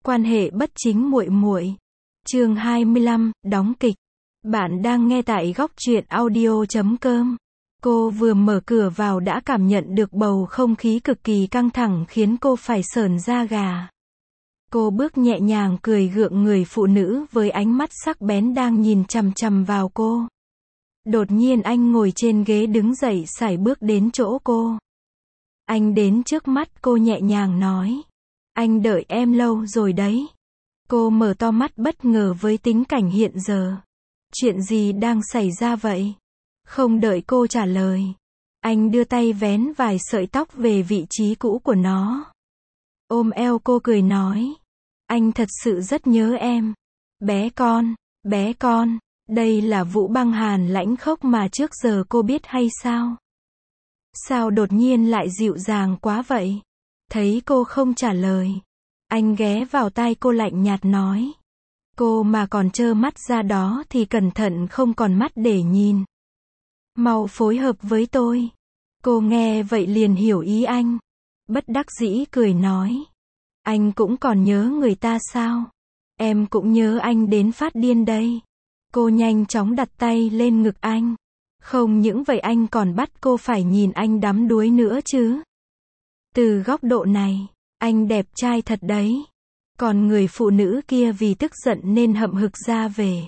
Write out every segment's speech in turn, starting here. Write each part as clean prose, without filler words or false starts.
Quan hệ bất chính muội muội. Chương 25, đóng kịch. Bạn đang nghe tại góc truyện audio.com. Cô vừa mở cửa vào đã cảm nhận được bầu không khí cực kỳ căng thẳng khiến cô phải sởn da gà. Cô bước nhẹ nhàng cười gượng người phụ nữ với ánh mắt sắc bén đang nhìn chằm chằm vào cô. Đột nhiên anh ngồi trên ghế đứng dậy sải bước đến chỗ cô. Anh đến trước mắt cô nhẹ nhàng nói. Anh đợi em lâu rồi đấy. Cô mở to mắt bất ngờ với tính cảnh hiện giờ. Chuyện gì đang xảy ra vậy? Không đợi cô trả lời. Anh đưa tay vén vài sợi tóc về vị trí cũ của nó. Ôm eo cô cười nói. Anh thật sự rất nhớ em. Bé con, đây là Vũ Băng Hàn lãnh khốc mà trước giờ cô biết hay sao? Sao đột nhiên lại dịu dàng quá vậy? Thấy cô không trả lời. Anh ghé vào tai cô lạnh nhạt nói. Cô mà còn trơ mắt ra đó thì cẩn thận không còn mắt để nhìn. Mau phối hợp với tôi. Cô nghe vậy liền hiểu ý anh. Bất đắc dĩ cười nói. Anh cũng còn nhớ người ta sao? Em cũng nhớ anh đến phát điên đây. Cô nhanh chóng đặt tay lên ngực anh. Không những vậy anh còn bắt cô phải nhìn anh đắm đuối nữa chứ. Từ góc độ này, anh đẹp trai thật đấy. Còn người phụ nữ kia vì tức giận nên hậm hực ra về.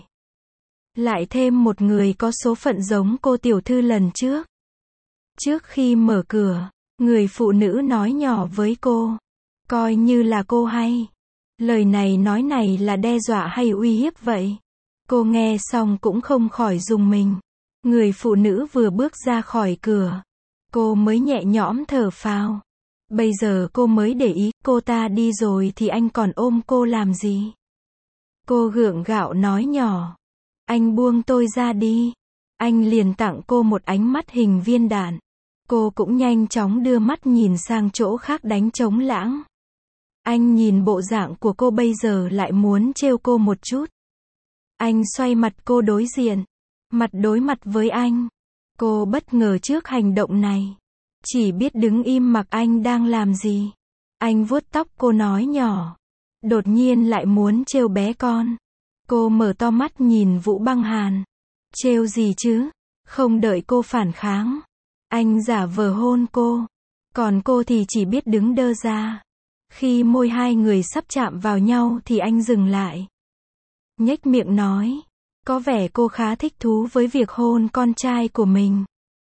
Lại thêm một người có số phận giống cô tiểu thư lần trước. Trước khi mở cửa, người phụ nữ nói nhỏ với cô. Coi như là cô hay. Lời nói này là đe dọa hay uy hiếp vậy? Cô nghe xong cũng không khỏi rùng mình. Người phụ nữ vừa bước ra khỏi cửa. Cô mới nhẹ nhõm thở phào. Bây giờ cô mới để ý, cô ta đi rồi thì anh còn ôm cô làm gì? Cô gượng gạo nói nhỏ. Anh buông tôi ra đi. Anh liền tặng cô một ánh mắt hình viên đạn. Cô cũng nhanh chóng đưa mắt nhìn sang chỗ khác đánh trống lãng. Anh nhìn bộ dạng của cô bây giờ lại muốn trêu cô một chút. Anh xoay mặt cô đối diện. Mặt đối mặt với anh. Cô bất ngờ trước hành động này. Chỉ biết đứng im mặc anh đang làm gì. Anh vuốt tóc cô nói nhỏ. Đột nhiên lại muốn trêu bé con. Cô mở to mắt nhìn Vũ Băng Hàn. Trêu gì chứ? Không đợi cô phản kháng. Anh giả vờ hôn cô. Còn cô thì chỉ biết đứng đơ ra. Khi môi hai người sắp chạm vào nhau thì anh dừng lại. Nhếch miệng nói. Có vẻ cô khá thích thú với việc hôn con trai của mình.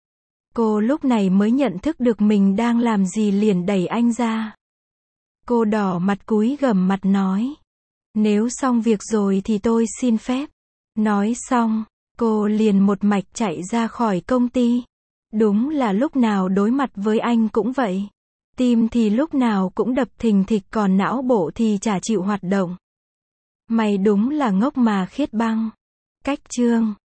Cô lúc này mới nhận thức được mình đang làm gì liền đẩy anh ra. Cô đỏ mặt cúi gằm mặt nói. Nếu xong việc rồi thì tôi xin phép. Nói xong, cô liền một mạch chạy ra khỏi công ty. Đúng là lúc nào đối mặt với anh cũng vậy. Tim thì lúc nào cũng đập thình thịch còn não bộ thì chả chịu hoạt động. Mày đúng là ngốc mà khiết băng. Cách chương